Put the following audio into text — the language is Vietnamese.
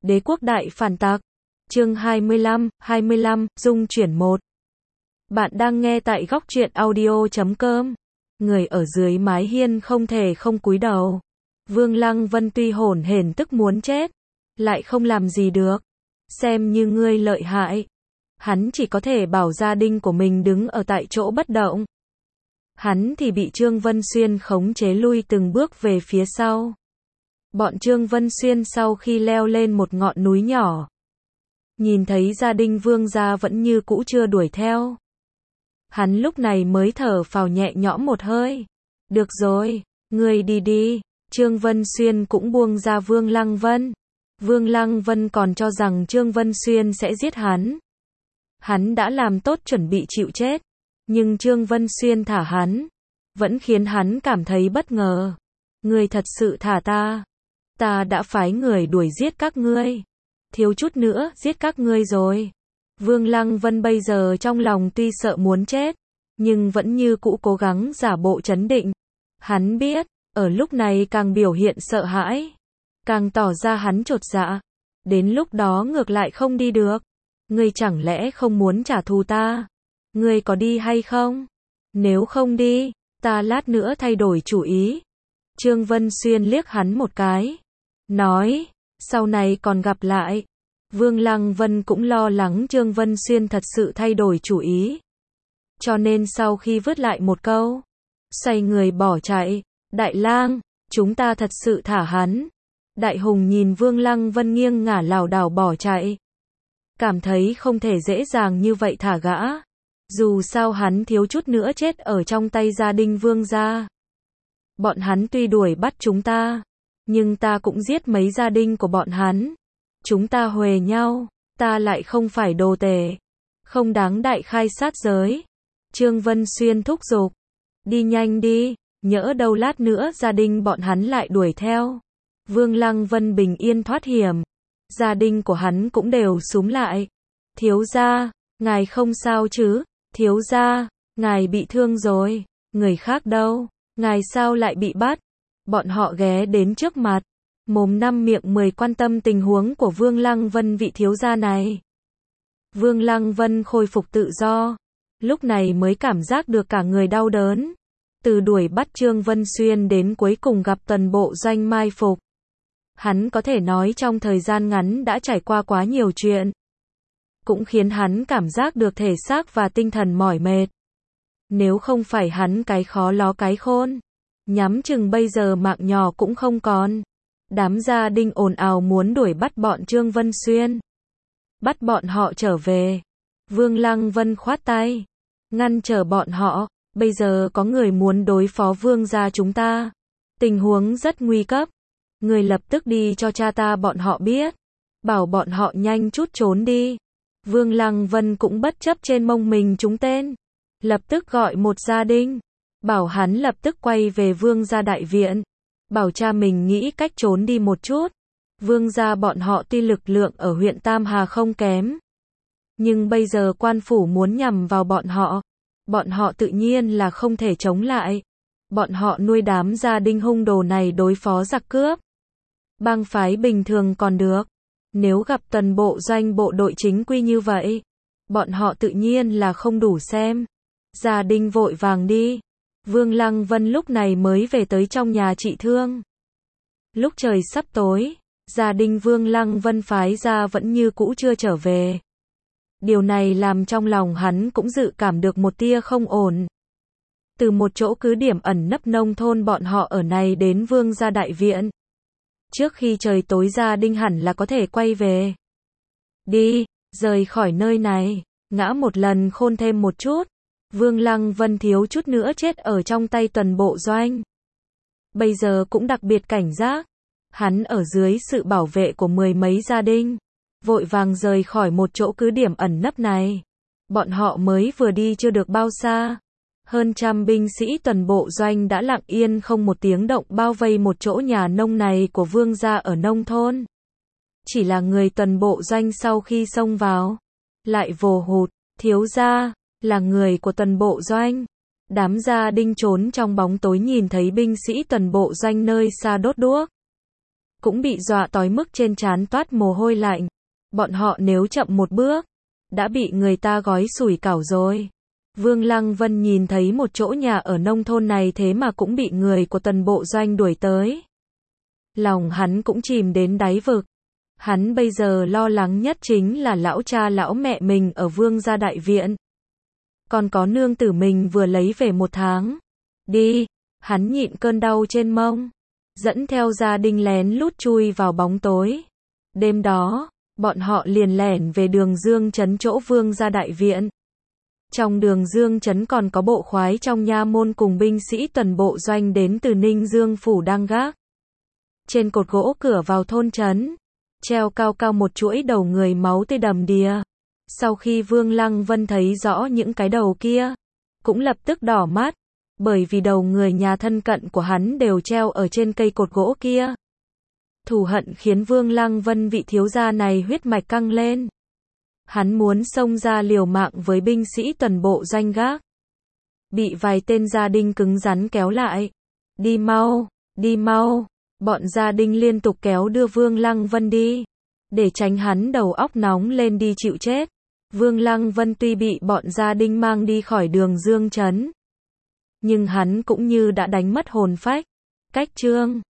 Đế quốc đại phản tặc. Chương 25, dung chuyển 1. Bạn đang nghe tại góc truyện audio.com. Người ở dưới mái hiên không thể không cúi đầu. Vương Lăng Vân tuy hổn hển tức muốn chết, lại không làm gì được. Xem như ngươi lợi hại. Hắn chỉ có thể bảo gia đình của mình đứng ở tại chỗ bất động. Hắn thì bị Trương Vân Xuyên khống chế lui từng bước về phía sau. Bọn Trương Vân Xuyên sau khi leo lên một ngọn núi nhỏ, nhìn thấy gia đình Vương gia vẫn như cũ chưa đuổi theo. Hắn lúc này mới thở phào nhẹ nhõm một hơi. Được rồi, ngươi đi đi. Trương Vân Xuyên cũng buông ra Vương Lăng Vân. Vương Lăng Vân còn cho rằng Trương Vân Xuyên sẽ giết hắn. Hắn đã làm tốt chuẩn bị chịu chết. Nhưng Trương Vân Xuyên thả hắn, vẫn khiến hắn cảm thấy bất ngờ. Ngươi thật sự thả ta. Ta đã phái người đuổi giết các ngươi. Thiếu chút nữa giết các ngươi rồi. Vương Lăng Vân bây giờ trong lòng tuy sợ muốn chết, nhưng vẫn như cũ cố gắng giả bộ trấn định. Hắn biết, ở lúc này càng biểu hiện sợ hãi, càng tỏ ra hắn chột dạ. Đến lúc đó ngược lại không đi được. Ngươi chẳng lẽ không muốn trả thù ta? Ngươi có đi hay không? Nếu không đi, ta lát nữa thay đổi chủ ý. Trương Vân Xuyên liếc hắn một cái, nói, sau này còn gặp lại. Vương Lăng Vân cũng lo lắng Trương Vân Xuyên thật sự thay đổi chủ ý. Cho nên sau khi vứt lại một câu, xoay người bỏ chạy. Đại lang, chúng ta thật sự thả hắn. Đại Hùng nhìn Vương Lăng Vân nghiêng ngả lảo đảo bỏ chạy, cảm thấy không thể dễ dàng như vậy thả gã. Dù sao hắn thiếu chút nữa chết ở trong tay gia đình Vương gia. Bọn hắn tuy đuổi bắt chúng ta, nhưng ta cũng giết mấy gia đình của bọn hắn. Chúng ta huề nhau, ta lại không phải đồ tể, không đáng đại khai sát giới. Trương Vân Xuyên thúc giục, đi nhanh đi, nhỡ đâu lát nữa gia đình bọn hắn lại đuổi theo. Vương Lăng Vân bình yên thoát hiểm, gia đình của hắn cũng đều xúm lại. Thiếu gia, ngài không sao chứ? Thiếu gia, ngài bị thương rồi. Người khác đâu? Ngài sao lại bị bắt? Bọn họ ghé đến trước mặt, mồm năm miệng 10 quan tâm tình huống của Vương Lăng Vân vị thiếu gia này. Vương Lăng Vân khôi phục tự do, lúc này mới cảm giác được cả người đau đớn. Từ đuổi bắt Trương Vân Xuyên đến cuối cùng gặp toàn bộ doanh mai phục. Hắn có thể nói trong thời gian ngắn đã trải qua quá nhiều chuyện, cũng khiến hắn cảm giác được thể xác và tinh thần mỏi mệt. Nếu không phải hắn cái khó ló cái khôn, nhắm chừng bây giờ mạng nhỏ cũng không còn. Đám gia đình ồn ào muốn đuổi bắt bọn Trương Vân Xuyên, bắt bọn họ trở về. Vương Lăng Vân khoát tay, ngăn trở bọn họ. Bây giờ có người muốn đối phó Vương gia chúng ta, tình huống rất nguy cấp. Người lập tức đi cho cha ta bọn họ biết, bảo bọn họ nhanh chút trốn đi. Vương Lăng Vân cũng bất chấp trên mông mình trúng tên, lập tức gọi một gia đình, bảo hắn lập tức quay về Vương gia đại viện, bảo cha mình nghĩ cách trốn đi một chút. Vương gia bọn họ tuy lực lượng ở huyện Tam Hà không kém, nhưng bây giờ quan phủ muốn nhằm vào bọn họ tự nhiên là không thể chống lại. Bọn họ nuôi đám gia đình hung đồ này đối phó giặc cướp, bang phái bình thường còn được. Nếu gặp toàn bộ doanh bộ đội chính quy như vậy, bọn họ tự nhiên là không đủ xem. Gia đình vội vàng đi. Vương Lăng Vân lúc này mới về tới trong nhà trị thương. Lúc trời sắp tối, gia đình Vương Lăng Vân phái ra vẫn như cũ chưa trở về. Điều này làm trong lòng hắn cũng dự cảm được một tia không ổn. Từ một chỗ cứ điểm ẩn nấp nông thôn bọn họ ở này đến Vương gia đại viện, trước khi trời tối gia đình hẳn là có thể quay về. Đi, rời khỏi nơi này, ngã một lần khôn thêm một chút. Vương Lăng Vân thiếu chút nữa chết ở trong tay toàn bộ doanh. Bây giờ cũng đặc biệt cảnh giác. Hắn ở dưới sự bảo vệ của 10 mấy gia đình, vội vàng rời khỏi một chỗ cứ điểm ẩn nấp này. Bọn họ mới vừa đi chưa được bao xa, hơn trăm binh sĩ toàn bộ doanh đã lặng yên không một tiếng động bao vây một chỗ nhà nông này của Vương gia ở nông thôn. Chỉ là người toàn bộ doanh sau khi xông vào, lại vồ hụt. Thiếu gia, là người của toàn bộ doanh. Đám gia đình trốn trong bóng tối nhìn thấy binh sĩ toàn bộ doanh nơi xa đốt đuốc, cũng bị dọa tới mức trên trán toát mồ hôi lạnh. Bọn họ nếu chậm một bước, đã bị người ta gói sủi cảo rồi. Vương Lăng Vân nhìn thấy một chỗ nhà ở nông thôn này thế mà cũng bị người của Tần Bộ Doanh đuổi tới. Lòng hắn cũng chìm đến đáy vực. Hắn bây giờ lo lắng nhất chính là lão cha lão mẹ mình ở Vương gia đại viện. Còn có nương tử mình vừa lấy về 1 tháng. Đi, hắn nhịn cơn đau trên mông, dẫn theo gia đình lén lút chui vào bóng tối. Đêm đó, bọn họ liền lẻn về đường Dương Trấn chỗ Vương gia đại viện. Trong đường Dương Trấn còn có bộ khoái trong nha môn cùng binh sĩ Tần Bộ Doanh đến từ Ninh Dương phủ đang gác. Trên cột gỗ cửa vào thôn trấn, treo cao cao một chuỗi đầu người máu tươi đầm đìa. Sau khi Vương Lăng Vân thấy rõ những cái đầu kia, cũng lập tức đỏ mắt, bởi vì đầu người nhà thân cận của hắn đều treo ở trên cây cột gỗ kia. Thù hận khiến Vương Lăng Vân vị thiếu gia này huyết mạch căng lên. Hắn muốn xông ra liều mạng với binh sĩ Tần Bộ Doanh gác. Bị vài tên gia đình cứng rắn kéo lại. Đi mau, đi mau. Bọn gia đình liên tục kéo đưa Vương Lăng Vân đi, để tránh hắn đầu óc nóng lên đi chịu chết. Vương Lăng Vân tuy bị bọn gia đình mang đi khỏi đường Dương Trấn, nhưng hắn cũng như đã đánh mất hồn phách. Cách chương